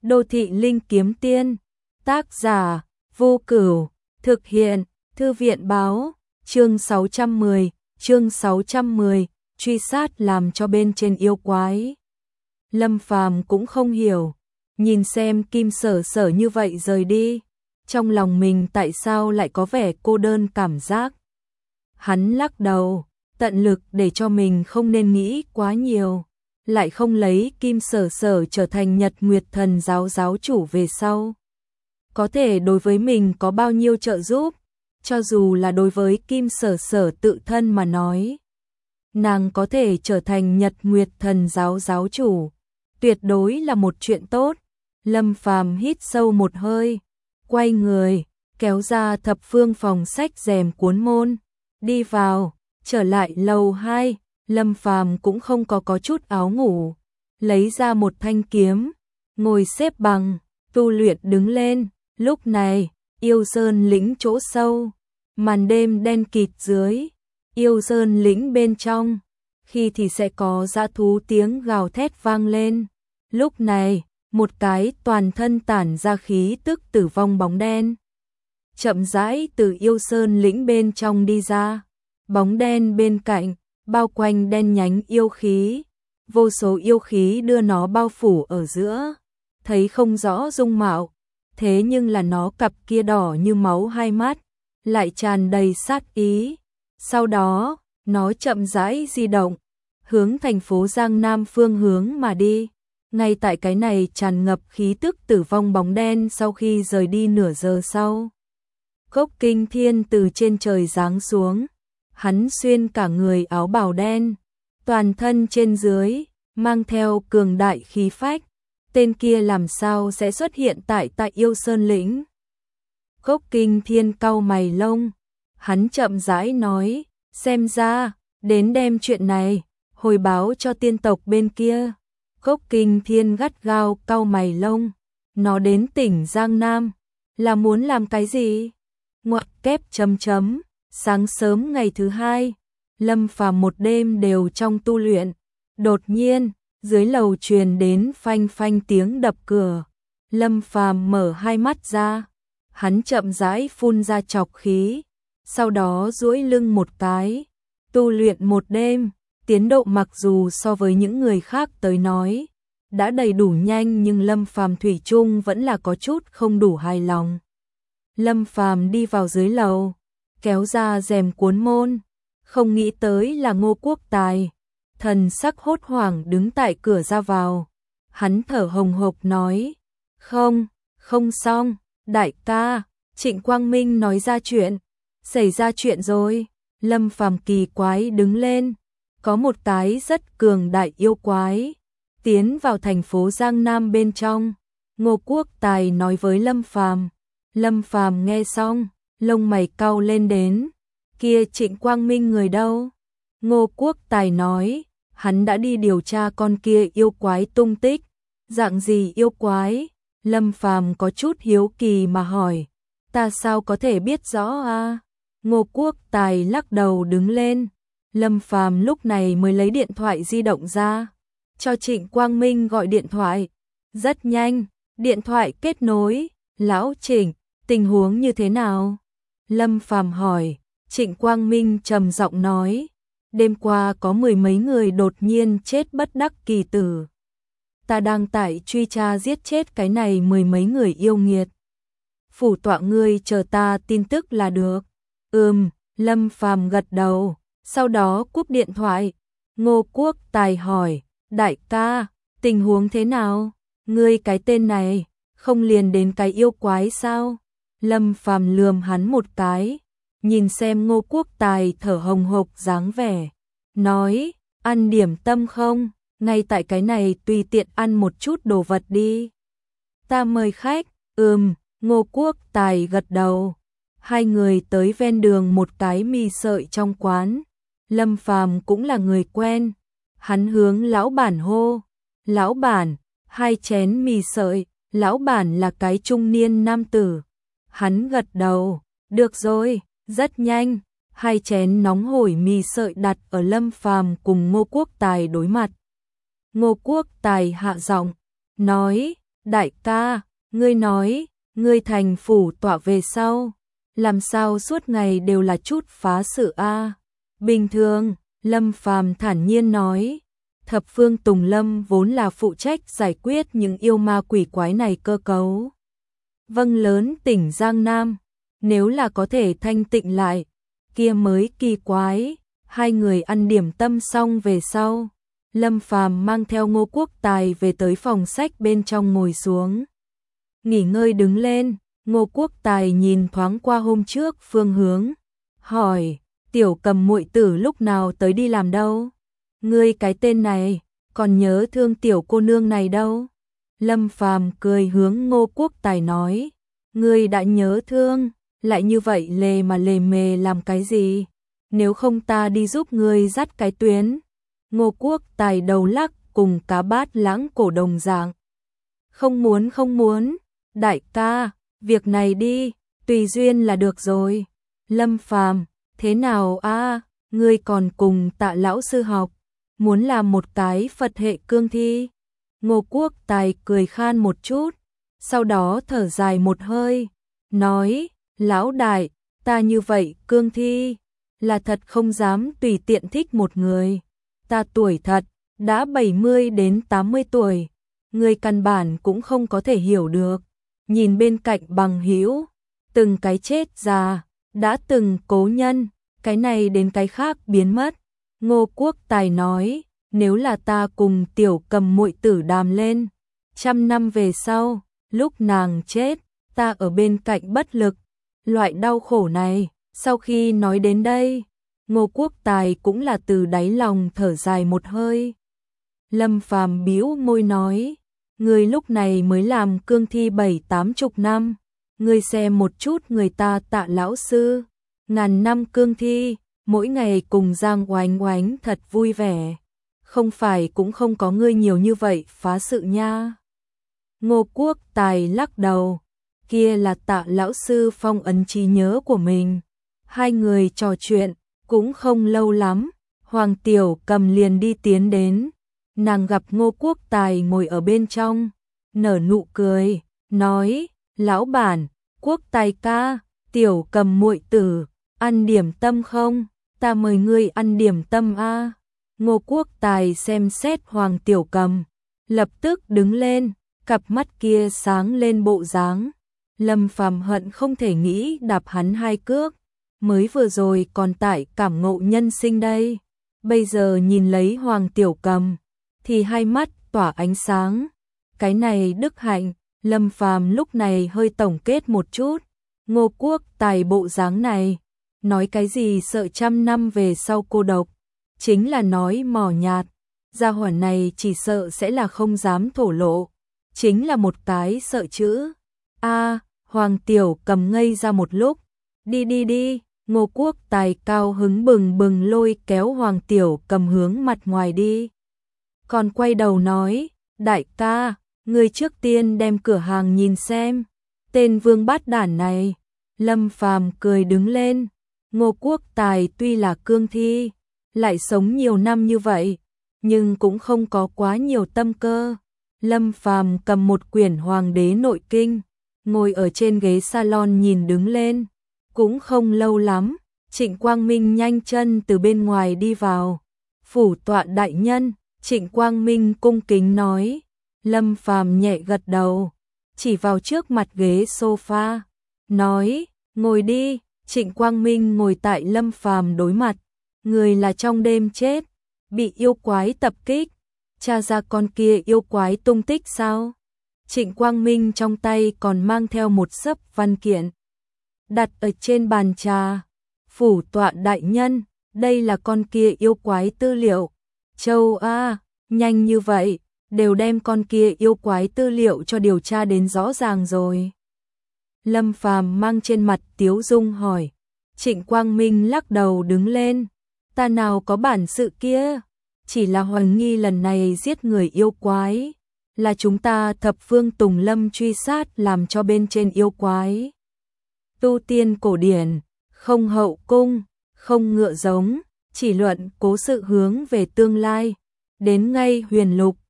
Đô thị linh kiếm tiên, tác giả Vô Cửu, thực hiện Thư viện báo, chương 610, truy sát làm cho bên trên yêu quái. Lâm Phàm cũng không hiểu, nhìn xem Kim Sở Sở như vậy rời đi, trong lòng mình tại sao lại có vẻ cô đơn cảm giác. Hắn lắc đầu, tận lực để cho mình không nên nghĩ quá nhiều, lại không lấy Kim Sở Sở trở thành Nhật Nguyệt Thần giáo giáo chủ về sau. Có thể đối với mình có bao nhiêu trợ giúp, cho dù là đối với Kim Sở Sở tự thân mà nói. Nàng có thể trở thành Nhật Nguyệt Thần giáo giáo chủ, tuyệt đối là một chuyện tốt. Lâm Phàm hít sâu một hơi, quay người, kéo ra thập phương phòng sách rèm cuốn môn, đi vào, trở lại lầu 2, Lâm Phàm cũng không có chút áo ngủ, lấy ra một thanh kiếm, ngồi xếp bằng, tu luyện đứng lên. Lúc này, Yêu Sơn lĩnh chỗ sâu, màn đêm đen kịt dưới, Yêu Sơn lĩnh bên trong, khi thì sẽ có dã thú tiếng gào thét vang lên. Lúc này, một cái toàn thân tản ra khí tức tử vong bóng đen chậm rãi từ Yêu Sơn lĩnh bên trong đi ra. Bóng đen bên cạnh bao quanh đen nhánh yêu khí, vô số yêu khí đưa nó bao phủ ở giữa, thấy không rõ dung mạo, thế nhưng là nó cặp kia đỏ như máu hai mắt lại tràn đầy sát ý. Sau đó, nó chậm rãi di động, hướng thành phố Giang Nam phương hướng mà đi. Ngay tại cái này tràn ngập khí tức tử vong bóng đen sau khi rời đi nửa giờ sau, Cốc Kinh Thiên từ trên trời giáng xuống, hắn xuyên cả người áo bào đen, toàn thân trên dưới mang theo cường đại khí phách. Tên kia làm sao sẽ xuất hiện tại Yêu Sơn lĩnh? Cốc Kinh Thiên cau mày lông, hắn chậm rãi nói, xem ra đến đem chuyện này hồi báo cho tiên tộc bên kia. Cốc Kinh Thiên gắt gao cau mày lông, nó đến tỉnh Giang Nam là muốn làm cái gì? Ngoặc kép chấm chấm. Sáng sớm ngày thứ hai, Lâm Phàm một đêm đều trong tu luyện, đột nhiên dưới lầu truyền đến phanh phanh tiếng đập cửa. Lâm Phàm mở hai mắt ra, hắn chậm rãi phun ra trọc khí, sau đó duỗi lưng một cái, tu luyện một đêm, tiến độ mặc dù so với những người khác tới nói đã đầy đủ nhanh, nhưng Lâm Phàm thủy chung vẫn là có chút không đủ hài lòng. Lâm Phàm đi vào dưới lầu, kéo ra rèm cuốn môn, không nghĩ tới là Ngô Quốc Tài, thần sắc hốt hoảng đứng tại cửa ra vào. Hắn thở hồng hộc nói, không xong, đại ca, Trịnh Quang Minh nói ra chuyện, xảy ra chuyện rồi. Lâm Phàm kỳ quái đứng lên, có một cái rất cường đại yêu quái tiến vào thành phố Giang Nam bên trong. Ngô Quốc Tài nói với Lâm Phàm. Lâm Phàm nghe xong, lông mày cau lên đến, kia Trịnh Quang Minh người đâu? Ngô Quốc Tài nói, hắn đã đi điều tra con kia yêu quái tung tích. Dạng gì yêu quái? Lâm Phàm có chút hiếu kỳ mà hỏi, ta sao có thể biết rõ à? Ngô Quốc Tài lắc đầu đứng lên. Lâm Phàm lúc này mới lấy điện thoại di động ra, cho Trịnh Quang Minh gọi điện thoại. Rất nhanh, điện thoại kết nối. Lão Trịnh, tình huống như thế nào? Lâm Phàm hỏi. Trịnh Quang Minh trầm giọng nói, đêm qua có mười mấy người đột nhiên chết bất đắc kỳ tử. Ta đang tại truy tra giết chết cái này mười mấy người yêu nghiệt. Phủ tọa ngươi chờ ta tin tức là được. Lâm Phàm gật đầu, sau đó cúp điện thoại. Ngô Quốc Tài hỏi, đại ca, tình huống thế nào? Ngươi cái tên này, không liền đến cái yêu quái sao? Lâm Phàm lườm hắn một cái, nhìn xem Ngô Quốc Tài thở hồng hộc dáng vẻ, nói, ăn điểm tâm không? Ngay tại cái này tùy tiện ăn một chút đồ vật đi. Ta mời khách. Ngô Quốc Tài gật đầu. Hai người tới ven đường một cái mì sợi trong quán. Lâm Phàm cũng là người quen, hắn hướng lão bản hô, lão bản, hai chén mì sợi. Lão bản là cái trung niên nam tử. Hắn gật đầu, được rồi. Rất nhanh, hai chén nóng hổi mì sợi đặt ở Lâm Phàm cùng Ngô Quốc Tài đối mặt. Ngô Quốc Tài hạ giọng, nói, Đại ca, ngươi nói, ngươi thành phủ tọa về sau, làm sao suốt ngày đều là chút phá sự a? Bình thường, Lâm Phàm thản nhiên nói, Thập Phương Tùng Lâm vốn là phụ trách giải quyết những yêu ma quỷ quái này cơ cấu. Vâng lớn tỉnh Giang Nam, nếu là có thể thanh tịnh lại, kia mới kỳ quái. Hai người ăn điểm tâm xong về sau, Lâm Phàm mang theo Ngô Quốc Tài về tới phòng sách bên trong ngồi xuống. Nghỉ ngơi đứng lên, Ngô Quốc Tài nhìn thoáng qua hôm trước phương hướng, hỏi, Tiểu Cầm muội tử lúc nào tới đi làm đâu? Ngươi cái tên này, còn nhớ thương tiểu cô nương này đâu? Lâm Phàm cười hướng Ngô Quốc Tài nói, ngươi đã nhớ thương, lại như vậy lề mà lề mề làm cái gì? Nếu không ta đi giúp ngươi dắt cái tuyến. Ngô Quốc Tài đầu lắc cùng cá bát lãng cổ đồng dạng. Không muốn, đại ca, việc này đi, tùy duyên là được rồi. Lâm Phàm, thế nào a? Ngươi còn cùng Tạ lão sư học, muốn làm một cái Phật hệ cương thi. Ngô Quốc Tài cười khan một chút, sau đó thở dài một hơi, nói, lão đại, ta như vậy cương thi, là thật không dám tùy tiện thích một người. Ta tuổi thật, đã 70 đến 80 tuổi, người căn bản cũng không có thể hiểu được. Nhìn bên cạnh bằng hữu, từng cái chết già, đã từng cố nhân, cái này đến cái khác biến mất. Ngô Quốc Tài nói, nếu là ta cùng Tiểu Cầm muội tử đàm lên, 100 năm về sau, lúc nàng chết, ta ở bên cạnh bất lực. Loại đau khổ này, sau khi nói đến đây, Ngô Quốc Tài cũng là từ đáy lòng thở dài một hơi. Lâm Phàm bĩu môi nói, ngươi lúc này mới làm cương thi 70-80 năm, ngươi xem một chút người ta Tạ lão sư, ngàn năm cương thi, mỗi ngày cùng Giang Oánh Oánh thật vui vẻ, không phải cũng không có ngươi nhiều như vậy phá sự nha. Ngô Quốc Tài lắc đầu, kia là Tạ lão sư phong ấn trí nhớ của mình. Hai người trò chuyện, cũng không lâu lắm, Hoàng Tiểu Cầm liền đi tiến đến, nàng gặp Ngô Quốc Tài ngồi ở bên trong, nở nụ cười, nói, lão bản, Quốc Tài ca, Tiểu Cầm muội tử, ăn điểm tâm không? Ta mời ngươi ăn điểm tâm a. Ngô Quốc Tài xem xét Hoàng Tiểu Cầm, lập tức đứng lên, cặp mắt kia sáng lên bộ dáng. Lâm Phàm hận không thể nghĩ đạp hắn hai cước, mới vừa rồi còn tại cảm ngộ nhân sinh đây, bây giờ nhìn lấy Hoàng Tiểu Cầm thì hai mắt tỏa ánh sáng. Cái này đức hạnh, Lâm Phàm lúc này hơi tổng kết một chút, Ngô Quốc Tài bộ dáng này, nói cái gì sợ 100 năm về sau cô độc, chính là nói mỏ nhạt, gia hỏa này chỉ sợ sẽ là không dám thổ lộ, chính là một cái sợ chữ. A, Hoàng Tiểu Cầm ngây ra một lúc, đi, Ngô Quốc Tài cao hứng bừng bừng lôi kéo Hoàng Tiểu Cầm hướng mặt ngoài đi. Còn quay đầu nói, đại ca, ngươi trước tiên đem cửa hàng nhìn xem, tên vương bát đản này. Lâm Phàm cười đứng lên, Ngô Quốc Tài tuy là cương thi, lại sống nhiều năm như vậy, nhưng cũng không có quá nhiều tâm cơ. Lâm Phàm cầm một quyển Hoàng đế nội kinh, ngồi ở trên ghế salon nhìn đứng lên, cũng không lâu lắm, Trịnh Quang Minh nhanh chân từ bên ngoài đi vào. Phủ tọa đại nhân, Trịnh Quang Minh cung kính nói. Lâm Phàm nhẹ gật đầu, chỉ vào trước mặt ghế sofa, nói, ngồi đi. Trịnh Quang Minh ngồi tại Lâm Phàm đối mặt, người là trong đêm chết, bị yêu quái tập kích, tra ra con kia yêu quái tung tích sao? Trịnh Quang Minh trong tay còn mang theo một xấp văn kiện, đặt ở trên bàn trà. Phủ tọa đại nhân, đây là con kia yêu quái tư liệu. Châu a, nhanh như vậy, đều đem con kia yêu quái tư liệu cho điều tra đến rõ ràng rồi. Lâm Phàm mang trên mặt tiếu dung hỏi. Trịnh Quang Minh lắc đầu đứng lên, ta nào có bản sự kia, chỉ là hoài nghi lần này giết người yêu quái, là chúng ta Thập Phương Tùng Lâm truy sát làm cho bên trên yêu quái. Tu tiên cổ điển, không hậu cung, không ngựa giống, chỉ luận cố sự hướng về tương lai, đến ngay huyền lục,